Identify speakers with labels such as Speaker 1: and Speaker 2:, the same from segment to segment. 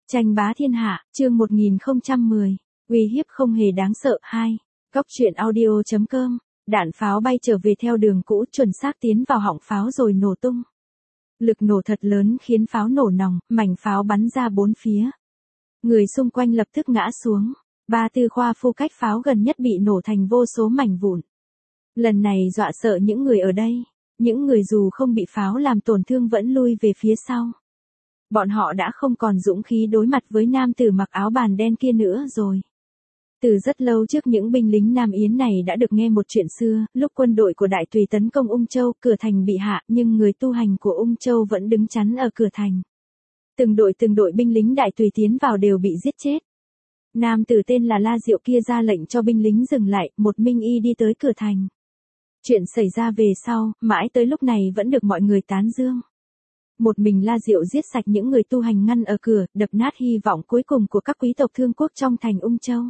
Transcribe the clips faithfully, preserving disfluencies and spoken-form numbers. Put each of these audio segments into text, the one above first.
Speaker 1: Tranh bá thiên hạ, chương một nghìn không trăm mười, uy hiếp không hề đáng sợ. Hai. Góc truyện audio chấm com, đạn pháo bay trở về theo đường cũ, chuẩn xác tiến vào họng pháo rồi nổ tung. Lực nổ thật lớn khiến pháo nổ nòng, mảnh pháo bắn ra bốn phía. Người xung quanh lập tức ngã xuống. Ba tư khoa phu cách pháo gần nhất bị nổ thành vô số mảnh vụn. Lần này dọa sợ những người ở đây. Những người dù không bị pháo làm tổn thương vẫn lui về phía sau. Bọn họ đã không còn dũng khí đối mặt với nam tử mặc áo bàn đen kia nữa rồi. Từ rất lâu trước những binh lính Nam Yến này đã được nghe một chuyện xưa, lúc quân đội của Đại Tùy tấn công Ung Châu, cửa thành bị hạ, nhưng người tu hành của Ung Châu vẫn đứng chắn ở cửa thành. Từng đội từng đội binh lính Đại Tùy tiến vào đều bị giết chết. Nam tử tên là La Diệu kia ra lệnh cho binh lính dừng lại, một minh y đi tới cửa thành. Chuyện xảy ra về sau, mãi tới lúc này vẫn được mọi người tán dương. Một mình La Diệu giết sạch những người tu hành ngăn ở cửa, đập nát hy vọng cuối cùng của các quý tộc thương quốc trong thành Ung Châu.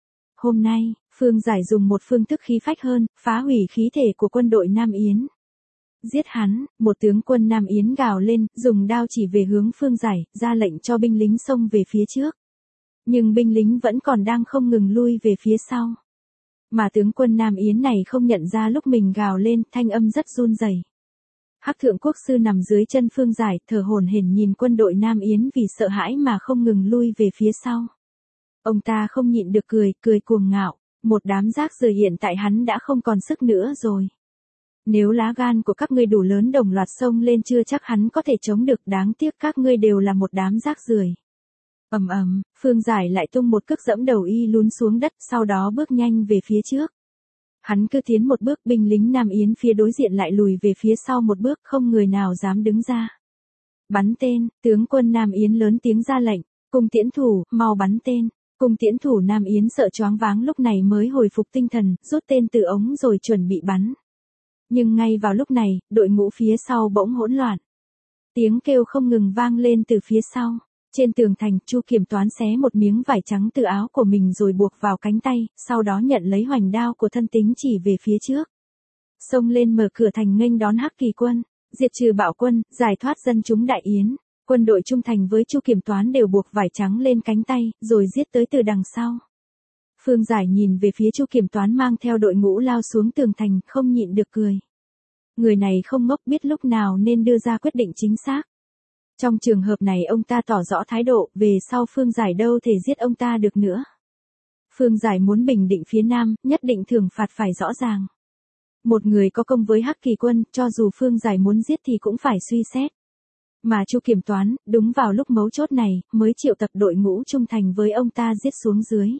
Speaker 1: Hôm nay, Phương Giải dùng một phương thức khí phách hơn, phá hủy khí thể của quân đội Nam Yến. Giết hắn, một tướng quân Nam Yến gào lên, dùng đao chỉ về hướng Phương Giải, ra lệnh cho binh lính xông về phía trước. Nhưng binh lính vẫn còn đang không ngừng lui về phía sau. Mà tướng quân Nam Yến này không nhận ra lúc mình gào lên, thanh âm rất run rẩy. Hắc thượng quốc sư nằm dưới chân Phương Giải, thở hổn hển nhìn quân đội Nam Yến vì sợ hãi mà không ngừng lui về phía sau. Ông ta không nhịn được cười, cười cuồng ngạo, một đám rác rưởi, hiện tại hắn đã không còn sức nữa rồi. Nếu lá gan của các ngươi đủ lớn đồng loạt xông lên chưa chắc hắn có thể chống được, đáng tiếc các ngươi đều là một đám rác rưởi. Ầm ầm, Phương Giải lại tung một cước dẫm đầu y lún xuống đất, sau đó bước nhanh về phía trước. Hắn cứ tiến một bước, binh lính Nam Yến phía đối diện lại lùi về phía sau một bước, không người nào dám đứng ra. Bắn tên, tướng quân Nam Yến lớn tiếng ra lệnh, cung tiễn thủ, mau bắn tên. Cung tiễn thủ Nam Yến sợ choáng váng lúc này mới hồi phục tinh thần, rút tên từ ống rồi chuẩn bị bắn. Nhưng ngay vào lúc này, đội ngũ phía sau bỗng hỗn loạn. Tiếng kêu không ngừng vang lên từ phía sau. Trên tường thành, Chu Kiểm Toán xé một miếng vải trắng từ áo của mình rồi buộc vào cánh tay, sau đó nhận lấy hoành đao của thân tín chỉ về phía trước. Xông lên mở cửa thành nghênh đón Hắc Kỳ quân, diệt trừ bạo quân, giải thoát dân chúng Đại Yến. Quân đội trung thành với Chu Kiểm Toán đều buộc vải trắng lên cánh tay, rồi giết tới từ đằng sau. Phương Giải nhìn về phía Chu Kiểm Toán mang theo đội ngũ lao xuống tường thành, không nhịn được cười. Người này không ngốc, biết lúc nào nên đưa ra quyết định chính xác. Trong trường hợp này ông ta tỏ rõ thái độ, về sau Phương Giải đâu thể giết ông ta được nữa. Phương Giải muốn bình định phía Nam, nhất định thưởng phạt phải rõ ràng. Một người có công với Hắc Kỳ quân, cho dù Phương Giải muốn giết thì cũng phải suy xét. Mà Chu Kiểm Toán, đúng vào lúc mấu chốt này, mới triệu tập đội ngũ trung thành với ông ta giết xuống dưới.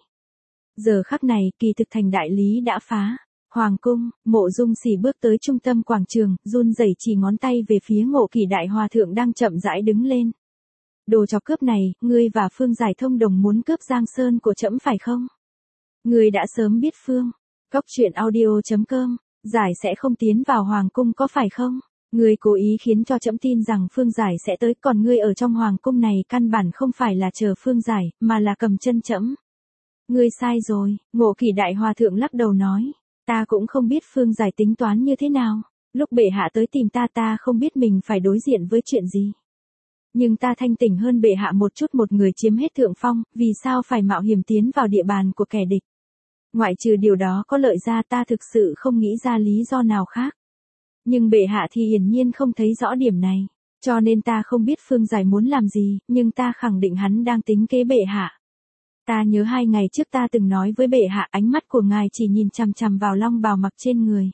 Speaker 1: Giờ khắc này, kỳ thực thành đại lý đã phá. Hoàng cung, Mộ Dung Xỉ bước tới trung tâm quảng trường, run rẩy chỉ ngón tay về phía Ngộ Kỷ đại hòa thượng đang chậm rãi đứng lên. Đồ chó cướp này, ngươi và Phương Giải thông đồng muốn cướp Giang Sơn của trẫm phải không? Ngươi đã sớm biết Phương. Góc truyện audio chấm com, Giải sẽ không tiến vào hoàng cung có phải không? Ngươi cố ý khiến cho trẫm tin rằng Phương Giải sẽ tới, còn ngươi ở trong hoàng cung này căn bản không phải là chờ Phương Giải, mà là cầm chân trẫm. Ngươi sai rồi, Ngộ Kỷ đại hòa thượng lắc đầu nói. Ta cũng không biết Phương Giải tính toán như thế nào. Lúc bệ hạ tới tìm ta ta không biết mình phải đối diện với chuyện gì. Nhưng ta thanh tỉnh hơn bệ hạ một chút, một người chiếm hết thượng phong, vì sao phải mạo hiểm tiến vào địa bàn của kẻ địch. Ngoại trừ điều đó có lợi ra, ta thực sự không nghĩ ra lý do nào khác. Nhưng bệ hạ thì hiển nhiên không thấy rõ điểm này. Cho nên ta không biết Phương Giải muốn làm gì, nhưng ta khẳng định hắn đang tính kế bệ hạ. Ta nhớ hai ngày trước ta từng nói với bệ hạ, ánh mắt của ngài chỉ nhìn chằm chằm vào long bào mặc trên người.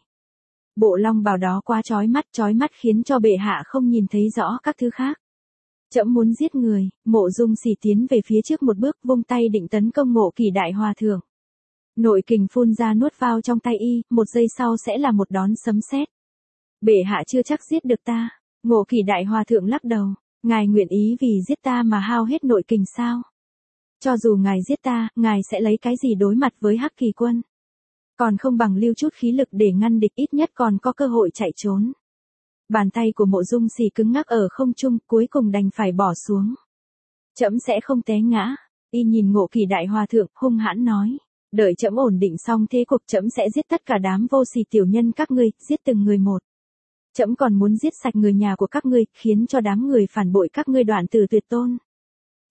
Speaker 1: Bộ long bào đó quá chói mắt, chói mắt khiến cho bệ hạ không nhìn thấy rõ các thứ khác. Trẫm muốn giết người. Mộ Dung Xỉ tiến về phía trước một bước, vung tay định tấn công Ngộ Kỷ đại hòa thượng. Nội kình phun ra nuốt vào trong tay y, một giây sau sẽ là một đón sấm sét. Bệ hạ chưa chắc giết được ta. Ngộ Kỷ đại hòa thượng lắc đầu. Ngài nguyện ý vì giết ta mà hao hết nội kình sao? Cho dù ngài giết ta, ngài sẽ lấy cái gì đối mặt với Hắc Kỳ quân? Còn không bằng lưu chút khí lực để ngăn địch, ít nhất còn có cơ hội chạy trốn. Bàn tay của Mộ Dung Xỉ cứng ngắc ở không trung, cuối cùng đành phải bỏ xuống. Trẫm sẽ không té ngã. Y nhìn Ngộ Kỷ đại hòa thượng, hung hãn nói. Đợi trẫm ổn định xong thế cuộc, trẫm sẽ giết tất cả đám vô sỉ tiểu nhân các ngươi, giết từng người một. Trẫm còn muốn giết sạch người nhà của các ngươi, khiến cho đám người phản bội các ngươi đoạn tử tuyệt tôn.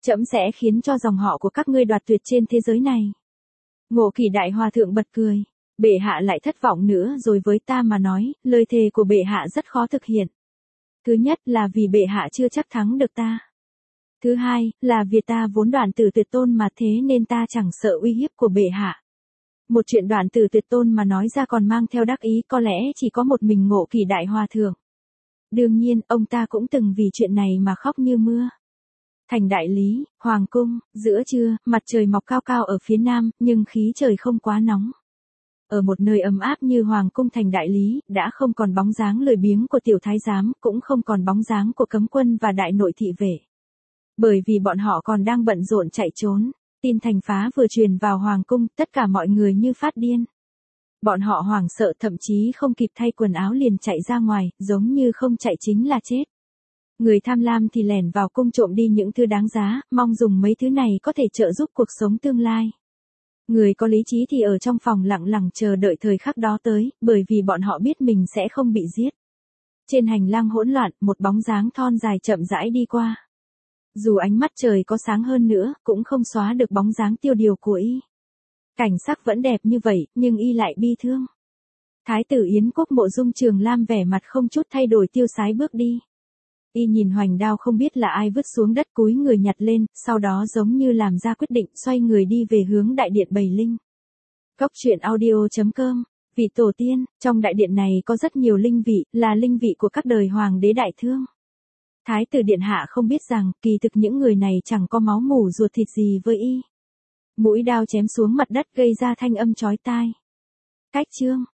Speaker 1: Trẫm sẽ khiến cho dòng họ của các ngươi đoạt tuyệt trên thế giới này. Ngộ Kỷ đại hòa thượng bật cười. Bệ hạ lại thất vọng nữa rồi với ta mà nói, lời thề của bệ hạ rất khó thực hiện. Thứ nhất là vì bệ hạ chưa chắc thắng được ta. Thứ hai, là vì ta vốn đoạn tử tuyệt tôn mà thế nên ta chẳng sợ uy hiếp của bệ hạ. Một chuyện đoạn tử tuyệt tôn mà nói ra còn mang theo đắc ý có lẽ chỉ có một mình Ngộ Kỷ đại hòa thượng. Đương nhiên, ông ta cũng từng vì chuyện này mà khóc như mưa. Thành đại lý, hoàng cung, giữa trưa, mặt trời mọc cao cao ở phía nam, nhưng khí trời không quá nóng. Ở một nơi ấm áp như hoàng cung thành đại lý, đã không còn bóng dáng lười biếng của tiểu thái giám, cũng không còn bóng dáng của cấm quân và đại nội thị vệ. Bởi vì bọn họ còn đang bận rộn chạy trốn. Tin thành phá vừa truyền vào hoàng cung, tất cả mọi người như phát điên. Bọn họ hoảng sợ thậm chí không kịp thay quần áo liền chạy ra ngoài, giống như không chạy chính là chết. Người tham lam thì lẻn vào cung trộm đi những thứ đáng giá, mong dùng mấy thứ này có thể trợ giúp cuộc sống tương lai. Người có lý trí thì ở trong phòng lặng lặng chờ đợi thời khắc đó tới, bởi vì bọn họ biết mình sẽ không bị giết. Trên hành lang hỗn loạn, một bóng dáng thon dài chậm rãi đi qua. Dù ánh mắt trời có sáng hơn nữa, cũng không xóa được bóng dáng tiêu điều của y. Cảnh sắc vẫn đẹp như vậy, nhưng y lại bi thương. Thái tử Yến Quốc Mộ Dung Trường Lam vẻ mặt không chút thay đổi tiêu sái bước đi. Y nhìn hoành đao không biết là ai vứt xuống đất cúi người nhặt lên, sau đó giống như làm ra quyết định xoay người đi về hướng đại điện Bầy Linh. Cốc truyện audio chấm com. Vị tổ tiên, trong đại điện này có rất nhiều linh vị, là linh vị của các đời hoàng đế đại thương. Thái tử điện hạ không biết rằng, kỳ thực những người này chẳng có máu mủ ruột thịt gì với y. Mũi đao chém xuống mặt đất gây ra thanh âm chói tai. Cách chương